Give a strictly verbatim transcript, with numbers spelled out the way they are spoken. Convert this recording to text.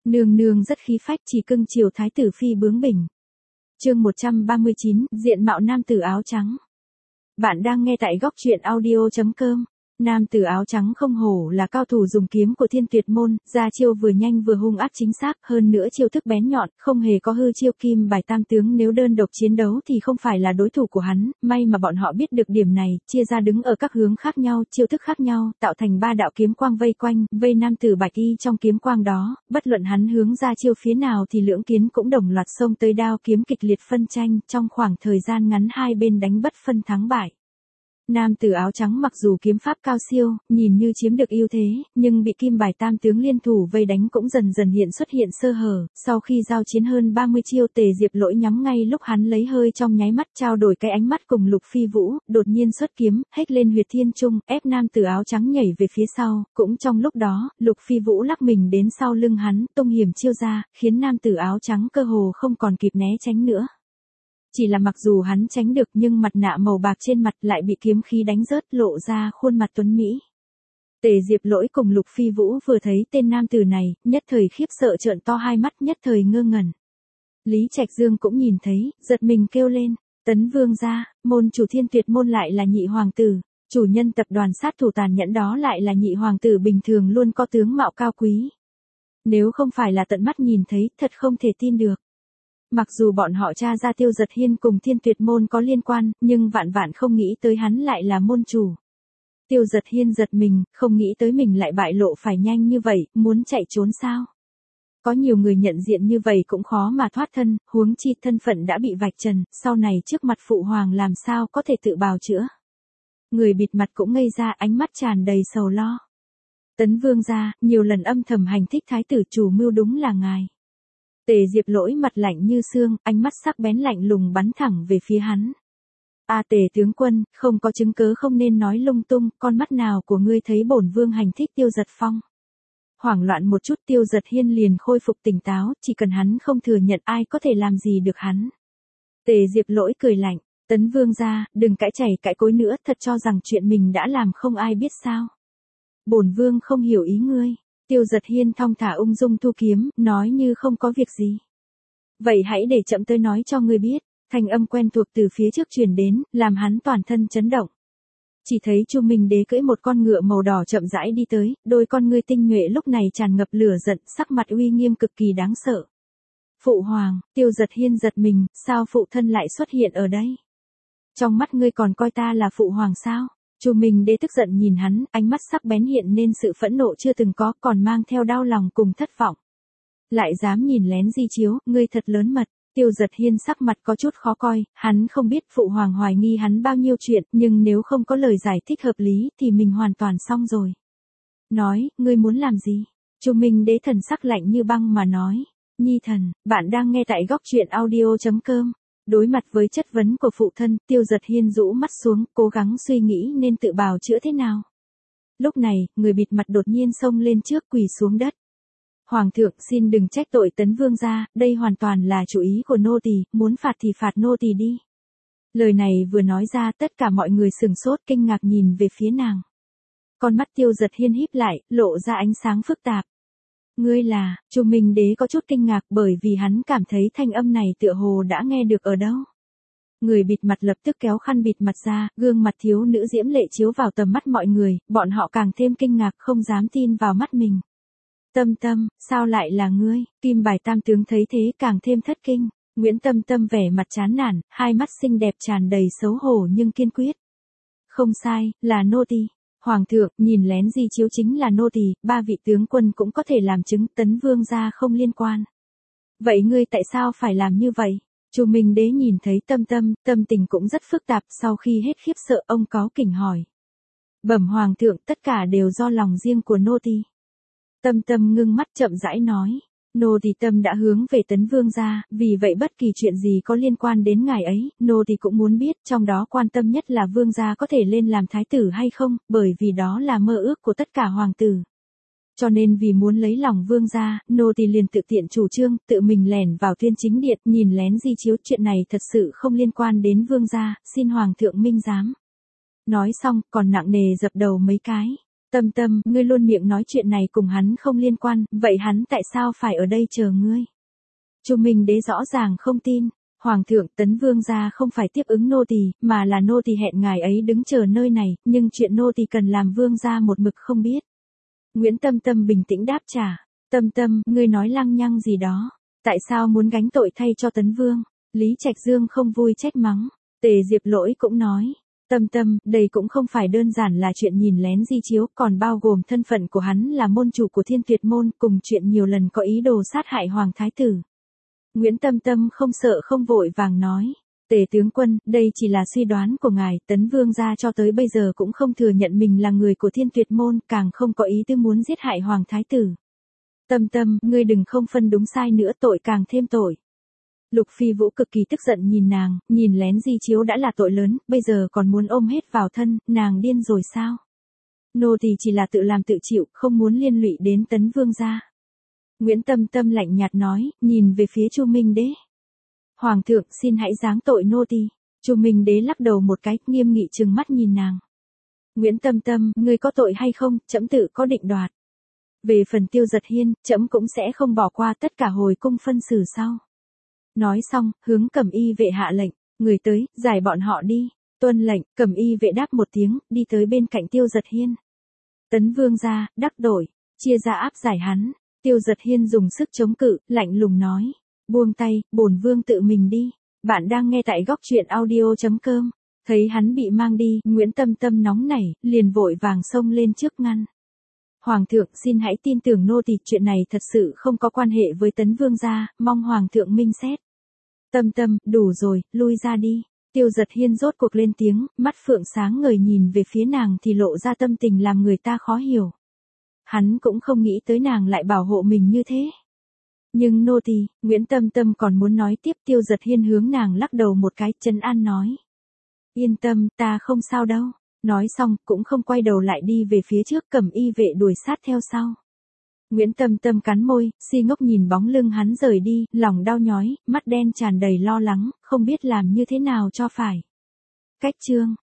Nương nương rất khí phách chỉ cưng chiều thái tử phi bướng bỉnh. Chương một trăm ba mươi chín, diện mạo nam tử áo trắng. Bạn đang nghe tại góc truyện audio chấm com. Nam tử áo trắng không hổ là cao thủ dùng kiếm của Thiên Tuyệt môn, ra chiêu vừa nhanh vừa hung ác chính xác, hơn nữa chiêu thức bén nhọn, không hề có hư chiêu kim bài tam tướng, nếu đơn độc chiến đấu thì không phải là đối thủ của hắn, may mà bọn họ biết được điểm này, chia ra đứng ở các hướng khác nhau, chiêu thức khác nhau, tạo thành ba đạo kiếm quang vây quanh, vây nam tử bạch y trong kiếm quang đó, bất luận hắn hướng ra chiêu phía nào thì lưỡng kiến cũng đồng loạt xông tới đao kiếm kịch liệt phân tranh, trong khoảng thời gian ngắn hai bên đánh bất phân thắng bại. Nam tử áo trắng mặc dù kiếm pháp cao siêu, nhìn như chiếm được ưu thế, nhưng bị kim bài tam tướng liên thủ vây đánh cũng dần dần hiện xuất hiện sơ hở, sau khi giao chiến hơn ba mươi chiêu Tề Diệp Lỗi nhắm ngay lúc hắn lấy hơi trong nháy mắt trao đổi cái ánh mắt cùng Lục Phi Vũ, đột nhiên xuất kiếm, hét lên huyệt thiên trung, ép nam tử áo trắng nhảy về phía sau, cũng trong lúc đó, Lục Phi Vũ lắc mình đến sau lưng hắn, tung hiểm chiêu ra, khiến nam tử áo trắng cơ hồ không còn kịp né tránh nữa. Chỉ là mặc dù hắn tránh được nhưng mặt nạ màu bạc trên mặt lại bị kiếm khí đánh rớt lộ ra khuôn mặt tuấn Mỹ. Tề Diệp Lỗi cùng Lục Phi Vũ vừa thấy tên nam tử này, nhất thời khiếp sợ trợn to hai mắt, nhất thời ngơ ngẩn. Lý Trạch Dương cũng nhìn thấy, giật mình kêu lên, Tấn Vương gia, môn chủ Thiên Tuyệt môn lại là nhị hoàng tử, chủ nhân tập đoàn sát thủ tàn nhẫn đó lại là nhị hoàng tử bình thường luôn có tướng mạo cao quý. Nếu không phải là tận mắt nhìn thấy, thật không thể tin được. Mặc dù bọn họ tra ra Tiêu Giật Hiên cùng Thiên Tuyệt môn có liên quan, nhưng vạn vạn không nghĩ tới hắn lại là môn chủ. Tiêu Giật Hiên giật mình, không nghĩ tới mình lại bại lộ phải nhanh như vậy, muốn chạy trốn sao? Có nhiều người nhận diện như vậy cũng khó mà thoát thân, huống chi thân phận đã bị vạch trần, sau này trước mặt phụ hoàng làm sao có thể tự bào chữa. Người bịt mặt cũng ngây ra, ánh mắt tràn đầy sầu lo. Tấn Vương gia, nhiều lần âm thầm hành thích thái tử, chủ mưu đúng là ngài. Tề Diệp Lỗi mặt lạnh như xương, ánh mắt sắc bén lạnh lùng bắn thẳng về phía hắn. A Tề tướng quân, không có chứng cớ không nên nói lung tung, con mắt nào của ngươi thấy bổn vương hành thích Tiêu Giật Phong? Hoảng loạn một chút Tiêu Giật Hiên liền khôi phục tỉnh táo, chỉ cần hắn không thừa nhận ai có thể làm gì được hắn. Tề Diệp Lỗi cười lạnh, Tấn Vương gia, đừng cãi chảy cãi cối nữa, thật cho rằng chuyện mình đã làm không ai biết sao? Bổn vương không hiểu ý ngươi. Tiêu Giật Hiên thong thả ung dung thu kiếm, nói như không có việc gì. Vậy hãy để chậm tới nói cho ngươi biết, thanh âm quen thuộc từ phía trước truyền đến, làm hắn toàn thân chấn động. Chỉ thấy Chu Minh Đế cưỡi một con ngựa màu đỏ chậm rãi đi tới, đôi con ngươi tinh nhuệ lúc này tràn ngập lửa giận, sắc mặt uy nghiêm cực kỳ đáng sợ. Phụ hoàng, Tiêu Giật Hiên giật mình, sao phụ thân lại xuất hiện ở đây? Trong mắt ngươi còn coi ta là phụ hoàng sao? Chu Minh Đế tức giận nhìn hắn, ánh mắt sắc bén hiện nên sự phẫn nộ chưa từng có, còn mang theo đau lòng cùng thất vọng. Lại dám nhìn lén di chiếu, ngươi thật lớn mật. Tiêu Giật Hiên sắc mặt có chút khó coi, hắn không biết phụ hoàng hoài nghi hắn bao nhiêu chuyện, nhưng nếu không có lời giải thích hợp lý thì mình hoàn toàn xong rồi. Nói, ngươi muốn làm gì? Chu Minh Đế thần sắc lạnh như băng mà nói. Nhi thần, bạn đang nghe tại góc truyện audio chấm com. Đối mặt với chất vấn của phụ thân, Tiêu Giật Hiên rũ mắt xuống, cố gắng suy nghĩ nên tự bào chữa thế nào. Lúc này, người bịt mặt đột nhiên xông lên trước quỳ xuống đất. Hoàng thượng xin đừng trách tội Tấn Vương gia, đây hoàn toàn là chủ ý của nô tỳ, muốn phạt thì phạt nô tỳ đi. Lời này vừa nói ra tất cả mọi người sừng sốt kinh ngạc nhìn về phía nàng. Con mắt Tiêu Giật Hiên híp lại, lộ ra ánh sáng phức tạp. Ngươi là, Chu Minh Đế có chút kinh ngạc bởi vì hắn cảm thấy thanh âm này tựa hồ đã nghe được ở đâu. Người bịt mặt lập tức kéo khăn bịt mặt ra, gương mặt thiếu nữ diễm lệ chiếu vào tầm mắt mọi người, bọn họ càng thêm kinh ngạc không dám tin vào mắt mình. Tâm Tâm, sao lại là ngươi? Kim bài tam tướng thấy thế càng thêm thất kinh. Nguyễn Tâm Tâm vẻ mặt chán nản, hai mắt xinh đẹp tràn đầy xấu hổ nhưng kiên quyết. Không sai, là nô tỳ. Hoàng thượng, nhìn lén di chiếu chính là nô tỳ, ba vị tướng quân cũng có thể làm chứng, Tấn Vương gia không liên quan. Vậy ngươi tại sao phải làm như vậy? Chu Minh Đế nhìn thấy Tâm Tâm, tâm tình cũng rất phức tạp, sau khi hết khiếp sợ ông cáu kỉnh hỏi. Bẩm hoàng thượng, tất cả đều do lòng riêng của nô tỳ. Tâm Tâm ngưng mắt chậm rãi nói. Nô tỳ tâm đã hướng về Tấn Vương gia, vì vậy bất kỳ chuyện gì có liên quan đến ngài ấy, nô tỳ cũng muốn biết, trong đó quan tâm nhất là Vương gia có thể lên làm thái tử hay không, bởi vì đó là mơ ước của tất cả hoàng tử. Cho nên vì muốn lấy lòng Vương gia, nô tỳ liền tự tiện chủ trương, tự mình lẻn vào Tuyên Chính Điện, nhìn lén di chiếu, chuyện này thật sự không liên quan đến Vương gia, xin hoàng thượng minh giám. Nói xong, còn nặng nề dập đầu mấy cái. Tâm Tâm, ngươi luôn miệng nói chuyện này cùng hắn không liên quan, vậy hắn tại sao phải ở đây chờ ngươi? Chu Minh Đế rõ ràng không tin. Hoàng thượng, Tấn Vương gia không phải tiếp ứng nô tỳ, mà là nô tỳ hẹn ngài ấy đứng chờ nơi này, nhưng chuyện nô tỳ cần làm vương gia một mực không biết. Nguyễn Tâm Tâm bình tĩnh đáp trả. Tâm Tâm, ngươi nói lăng nhăng gì đó? Tại sao muốn gánh tội thay cho Tấn Vương? Lý Trạch Dương không vui trách mắng. Tề Diệp Lỗi cũng nói. Tâm Tâm, đây cũng không phải đơn giản là chuyện nhìn lén di chiếu, còn bao gồm thân phận của hắn là môn chủ của Thiên Tuyệt môn, cùng chuyện nhiều lần có ý đồ sát hại Hoàng Thái tử. Nguyễn Tâm Tâm không sợ không vội vàng nói. Tề tướng quân, đây chỉ là suy đoán của ngài, Tấn Vương gia cho tới bây giờ cũng không thừa nhận mình là người của Thiên Tuyệt môn, càng không có ý tư muốn giết hại Hoàng Thái tử. Tâm Tâm, ngươi đừng không phân đúng sai nữa, tội càng thêm tội. Lục Phi Vũ cực kỳ tức giận nhìn nàng, nhìn lén di chiếu đã là tội lớn, bây giờ còn muốn ôm hết vào thân, nàng điên rồi sao? Nô tỳ chỉ là tự làm tự chịu, không muốn liên lụy đến Tấn Vương gia. Nguyễn Tâm Tâm lạnh nhạt nói, nhìn về phía Chu Minh Đế. Hoàng thượng, xin hãy giáng tội nô tỳ. Chu Minh Đế lắc đầu một cái, nghiêm nghị trừng mắt nhìn nàng. Nguyễn Tâm Tâm, ngươi có tội hay không, trẫm tự có định đoạt. Về phần Tiêu Giật Hiên, trẫm cũng sẽ không bỏ qua, tất cả hồi cung phân xử sau. Nói xong, hướng Cẩm Y vệ hạ lệnh, người tới, giải bọn họ đi. Tuân lệnh, Cẩm Y vệ đáp một tiếng, đi tới bên cạnh Tiêu Giật Hiên. Tấn Vương gia, đắc đổi, chia ra áp giải hắn. Tiêu Giật Hiên dùng sức chống cự, lạnh lùng nói. Buông tay, bổn vương tự mình đi. Bạn đang nghe tại góc truyện audio chấm com. Thấy hắn bị mang đi, Nguyễn Tâm Tâm nóng nảy, liền vội vàng xông lên trước ngăn. Hoàng thượng, xin hãy tin tưởng nô tỳ, chuyện này thật sự không có quan hệ với Tấn Vương gia, mong Hoàng thượng minh xét. Tâm Tâm, đủ rồi, lui ra đi. Tiêu Giật Hiên rốt cuộc lên tiếng, mắt phượng sáng ngời nhìn về phía nàng thì lộ ra tâm tình làm người ta khó hiểu. Hắn cũng không nghĩ tới nàng lại bảo hộ mình như thế. Nhưng nô tỳ, Nguyễn Tâm Tâm còn muốn nói tiếp. Tiêu Giật Hiên hướng nàng lắc đầu một cái, trấn an nói. Yên tâm, ta không sao đâu. Nói xong, cũng không quay đầu lại đi về phía trước, Cẩm Y vệ đuổi sát theo sau. Nguyễn Tâm Tâm cắn môi, si ngốc nhìn bóng lưng hắn rời đi, lòng đau nhói, mắt đen tràn đầy lo lắng, không biết làm như thế nào cho phải. Cách chương